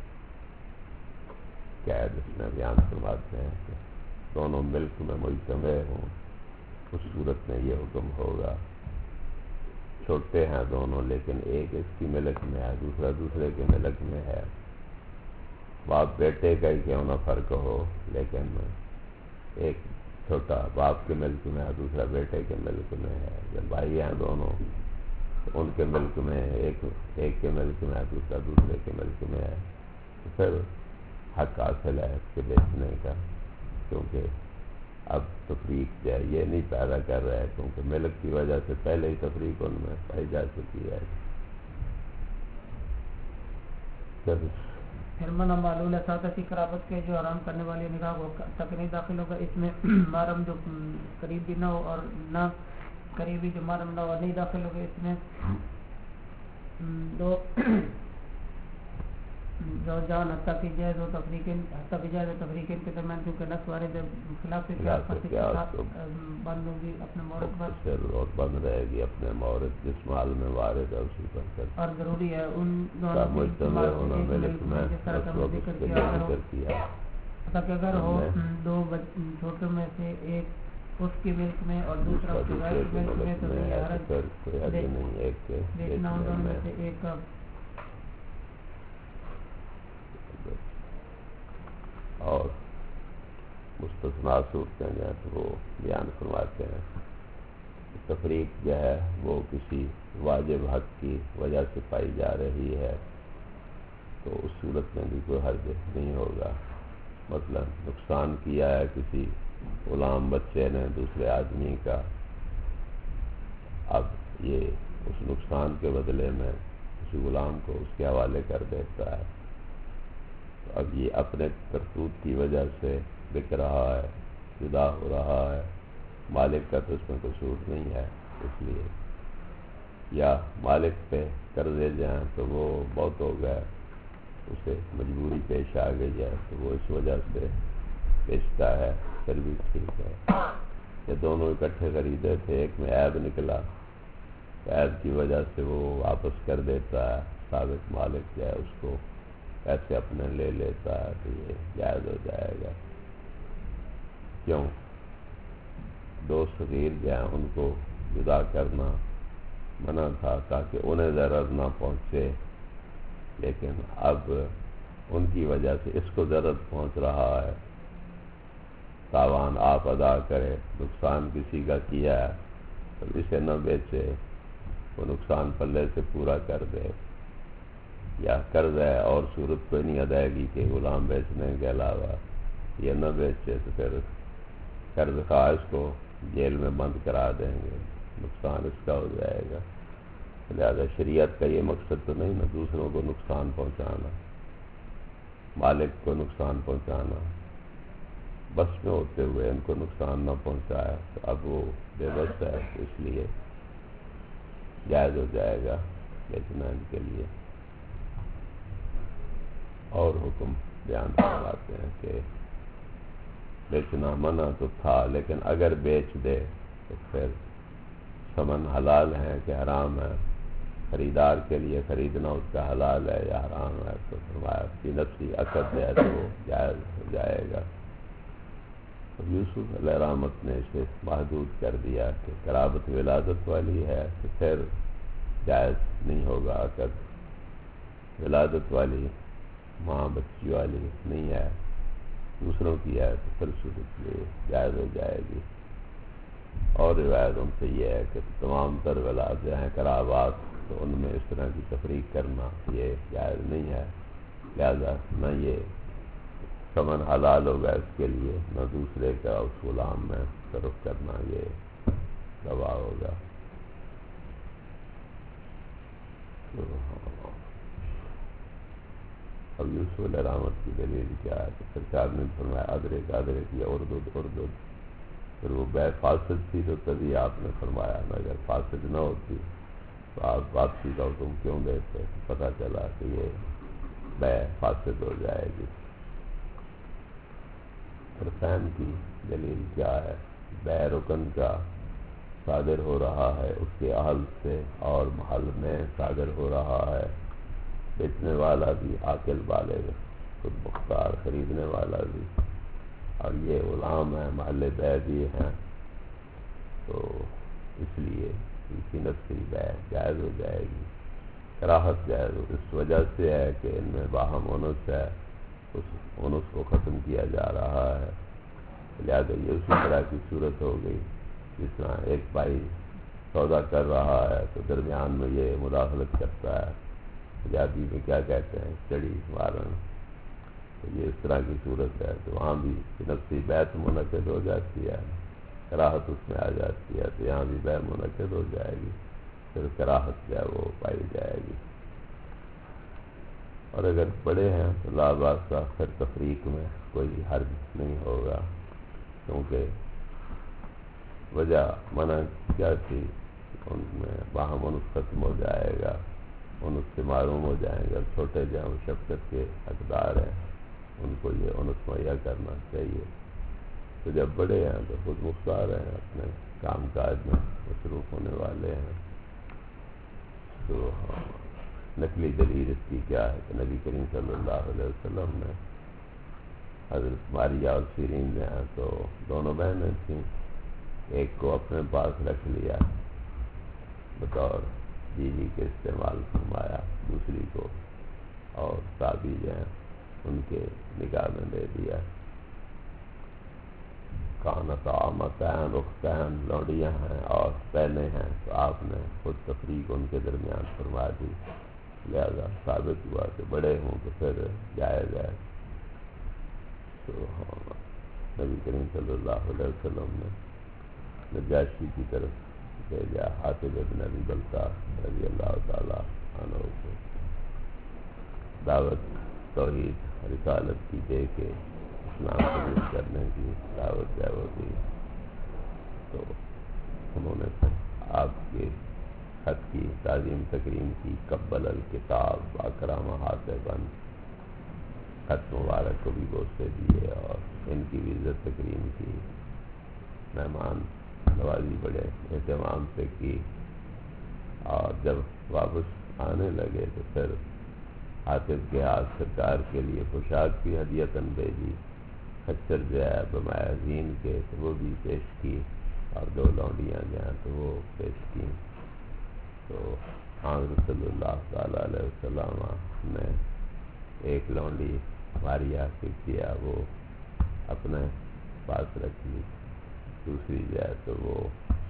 قید اس میں بیان فرماتے ہیں کہ دونوں ملک میں مجتمع ہوں اس صورت میں یہ حکم ہوگا. چھوٹے ہیں دونوں لیکن ایک اس کی ملک میں ہے دوسرا دوسرے کے ملک میں ہے، باپ بیٹے کا ہی کیوں نہ فرق ہو لیکن ایک چھوٹا باپ کے ملک میں ہے دوسرا بیٹے کے ملک میں ہے. جب بھائی ہیں دونوں ان کے ملک میں ایک کے ملک میں ہے دوسرا دوسرے کے ملک میں ہے تو پھر حق حاصل ہے اس کے بیچنے کا، کیونکہ اب تفریق جو ہے یہ نہیں پیدا کر رہا ہے کیونکہ ملک کی وجہ سے پہلے ہی تفریق ان میں پائی جا چکی ہے. پھر منع معلول ہے ساتھ اسی قرابت کے جو حرام کرنے والی نکاح کو تک نہیں داخل ہوگا. اس میں محرم جو قریبی نہ ہو اور نہ قریبی جو محرم نہ ہو نہیں داخل ہوگا. اس میں جان حتیٰ کہ جائز و تفریقین کے درمیان کیونکہ نس وارد خلاف بند ہوگی اپنے مورد پر اور بند رہے گی اپنے مورد جس مال میں وارد ہے اسی پر کر اور ضروری ہے ان دونوں جس طرح کا ذکر کیا تاکہ اگر ہو دو چھوٹوں میں سے ایک اس کی ملک میں اور دوسرا اس کی ملک میں تو دیکھنا ان دونوں میں سے ایک کا اور مستثنا صورتیں جو ہیں تو وہ بیان فرماتے ہیں تفریق جو ہے وہ کسی واجب حق کی وجہ سے پائی جا رہی ہے تو اس صورت میں بھی کوئی حرج نہیں ہوگا. مثلا نقصان کیا ہے کسی غلام بچے نے دوسرے آدمی کا، اب یہ اس نقصان کے بدلے میں کسی غلام کو اس کے حوالے کر دیتا ہے، تو اب یہ اپنے کرتوت کی وجہ سے بک رہا ہے، جدا ہو رہا ہے، مالک کا تو اس میں قصور نہیں ہے. اس لیے یا مالک پہ قرضے جائیں تو وہ بہت ہو گئے، اسے مجبوری پیش آ گئی ہے تو وہ اس وجہ سے بیچتا ہے، پھر بھی ٹھیک ہے. یہ دونوں اکٹھے خریدے تھے، ایک میں عیب نکلا، عیب کی وجہ سے وہ واپس کر دیتا ہے، سابق مالک جو ہے اس کو پیسے اپنے لے لیتا ہے تو یہ جائز ہو جائے گا. کیوں؟ دو صغیر جو ہیں ان کو جدا کرنا منع تھا تاکہ انہیں ضرر نہ پہنچے، لیکن اب ان کی وجہ سے اس کو ضرر پہنچ رہا ہے. تاوان آپ ادا کرے، نقصان کسی کا کیا ہے تو اسے نہ بیچے، وہ نقصان پلے سے پورا کر دے. یا قرض ہے اور صورت کوئی نہیں ادائیگی کے غلام بیچنے کے علاوہ، یہ نہ بیچے تو پھر قرض خواہ اس کو جیل میں بند کرا دیں گے، نقصان اس کا ہو جائے گا. لہذا شریعت کا یہ مقصد تو نہیں نا دوسروں کو نقصان پہنچانا، مالک کو نقصان پہنچانا، بس میں ہوتے ہوئے ان کو نقصان نہ پہنچایا تو اب وہ بے بس ہے، اس لیے جائز ہو جائے گا بیچنا ان کے لیے. اور حکم بیان کرواتے ہیں کہ بیچنا منع تو تھا لیکن اگر بیچ دے تو پھر ثمن حلال ہے کہ حرام ہے، خریدار کے لیے خریدنا اس کا حلال ہے یا حرام ہے، تو فرمایا اس کی نفسی عقد ہے تو وہ جائز ہو جائے گا. یوسف علیہ رحمت نے اسے محدود کر دیا کہ قرابت ولادت والی ہے تو پھر جائز نہیں ہوگا عقد، ولادت والی ماں بچی والی نہیں ہے، دوسروں کی ہے تو پھر صورت یہ جائز ہو جائے گی. اور روایتوں سے یہ ہے کہ تمام تر ولاد جو ہیں قرابات تو ان میں اس طرح کی تفریق کرنا یہ جائز نہیں ہے. لہذا نہ یہ ثمن حلال ہوگا اس کے لیے، نہ دوسرے کا اس غلام میں تصرف کرنا یہ روا ہوگا. اب یوسف علیہ رحمت کی دلیل کیا ہے کہ سرکار نے فرمایا ادرک یا اردود، پھر وہ بے فاسد تھی تو تبھی آپ نے فرمایا، اگر فاسد نہ ہوتی تو آپ واپسی کا حکم کیوں دیتے؟ پتہ چلا کہ یہ بے فاسد ہو جائے گی. رسین کی دلیل کیا ہے؟ بے رکن کا صادر ہو رہا ہے اس کے اہل سے اور محل میں صادر ہو رہا ہے، بیچنے والا بھی عاقل بالغ خود مختار، خریدنے والا بھی، اور یہ غلام ہے محل بے بھی ہیں، تو اس لیے ان کی نفسی بے جائز ہو جائے گی. کراہت جائز اس وجہ سے ہے کہ ان میں باہم انس ہے، اس انس کو ختم کیا جا رہا ہے. لہٰذا یہ اسی طرح کی صورت ہو گئی جس طرح ایک بھائی سودا کر رہا ہے تو درمیان میں یہ مداخلت کرتا ہے، پنجابی میں کیا کہتے ہیں چڑی مارن، تو یہ اس طرح کی صورت ہے تو وہاں بھی نفسی بیعت منعقد ہو جاتی ہے، کراہت اس میں آ جاتی ہے، تو یہاں بھی بیع منعقد ہو جائے گی، پھر کراہت جو ہے وہ پائی جائے گی. اور اگر بڑے ہیں تو لا باس پھر تفریق میں کوئی حرج نہیں ہوگا، کیونکہ وجہ منع کیا تھی ان میں باہم انس ختم ہو جائے گا. انس سے معلوم ہو جائیں گے. چھوٹے جو ہیں شفقت کے حقدار ہیں, ان کو یہ انس مہیا کرنا چاہیے. تو جب بڑے ہیں تو خود مختار ہیں, اپنے کام کاج میں مصروف ہونے والے ہیں. تو نقلی دلیل اس کی کیا ہے کہ نبی کریم صلی اللہ علیہ وسلم نے حضرت ماریہ اور سیرین جو ہیں تو دونوں بہنیں تھیں, ایک کو اپنے پاس رکھ لیا بطور بیوی کے استعمال فرمایا, دوسری کو اور صحابی جو ہیں ان کے نکاح میں دے دیا. کانت عامتین اختین, لوڈیاں ہیں اور بہنیں ہیں, تو آپ نے خود تفریق ان کے درمیان فرما دی. لہذا ثابت ہوا کہ بڑے ہوں تو پھر جائز ہے. تو نبی کریم صلی اللہ علیہ وسلم نے نجاشی کی طرف بھیجا حاطب ابن ابی بلتع رضی اللہ تعالی عنہ کو, دعوت توحید رسالت کی دے کے اسلام قبول کرنے کی دعوت ہے وہ دی. تو انہوں نے پھر آپ کے خط کی تعظیم تکریم کی. قبل الکتاب اکرم حاطبا, خط مبارک کو بھی بوسے دیے اور ان کی بھی عزت تکریم کی, مہمان نوازی بڑے اہتمام سے کی. اور جب واپس آنے لگے تو پھر حاطب کے ہاتھ سرکار کے لیے پوشاک بھی ہدیتاً بھیجی. خچر جو ہے بمعازین کے تو وہ بھی پیش کی, اور 2 لونڈیاں جو ہیں تو وہ پیش کی. تو حضرت صلی اللہ تعالیٰ علیہ وسلم نے ایک لونڈی ماریہ کی کیا وہ اپنے پاس رکھ لی, دوسری جو ہے تو وہ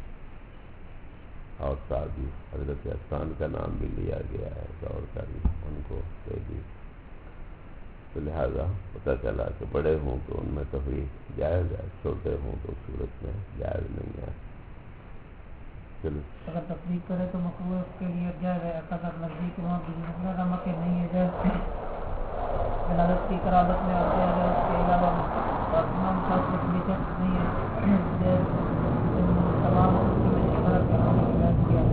اور صحابی حضرت حسان کا نام بھی لیا گیا ہے, اور کا بھی ان کو دے دی. تو لہذا پتہ چلا کہ بڑے ہوں تو ان میں تفریق جائز ہے, چھوٹے ہوں تو صورت میں جائز نہیں ہے. اگر تفریق کرے تو مقبول کے لیے جائز ہے. اگر نزدیک وہاں بھی مکہ نہیں ہے جائز عدالت کی قرابت میں اور جائز ہے. اس کے علاوہ اور تمام خاص بھی شخص نہیں ہے تمام فرق کیا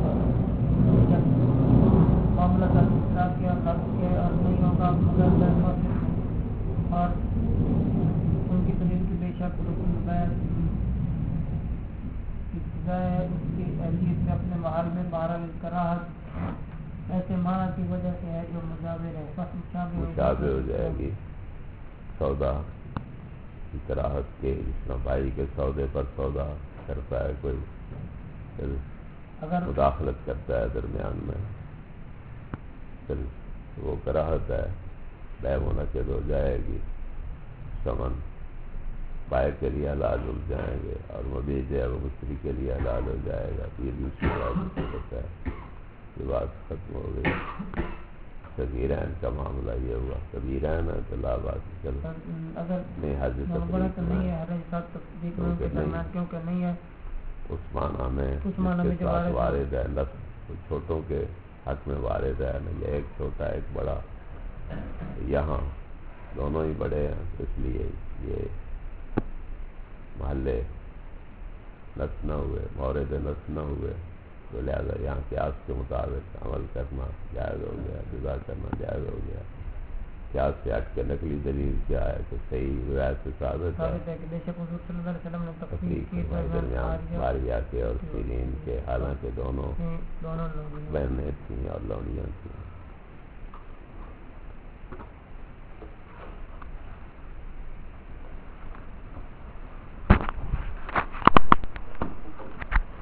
معاملہ کا اصلاح کیا لفظ کے اور نہیں ہوگا مگر اور ان کی دلیل کی بے شک رکن بیان ابتدائے اس کی اہلیت میں اپنے محل میں بہرحال کراہت ایسے معنی کی وجہ سے ہے جو مجاور ہے, بس مشابہ ہو جائے گی. سودا کی کراہت کے جس طرح بھائی کے سودے پر سودا کرتا ہے کوئی, پھر اگر مداخلت کرتا ہے درمیان میں, پھر وہ کراہت ہے, بے منعقد ہو جائے گی. ثمن بائے کے لیے حلال ہو جائیں گے اور مبیع جو ہے وہ مشتری کے لیے حلال ہو جائے گا. یہ دوسری بات ہوتا ہے, یہ بات ختم ہو گئی. کبیرین کا معاملہ یہ ہوا, کبیرین ہے تو لا بات چلو نہیں, حج تفریق کیونکہ نہیں ہے اس معنی میں اس کے ساتھ وارد ہے. لفظ چھوٹوں کے حق میں وارد ہے, نہیں ایک چھوٹا ایک بڑا, یہاں دونوں ہی بڑے ہیں, اس لیے یہ محلے نس نہ ہوئے, مورد نس نہ ہوئے, تو لہذا یہاں قیاس کے مطابق عمل کرنا جائز ہو گیا, جزا کرنا جائز ہو گیا. قیاس سے ہٹ کے نقلی دلیل کیا ہے کہ صحیح روایت سے ثابت ہے کہ بے شک حضور صلی اللہ علیہ وسلم نے تفریق کے درمیان ماریہ کے اور سیرین کے, حالانکہ دونوں بہنیں تھیں اور لونڈیاں تھیں.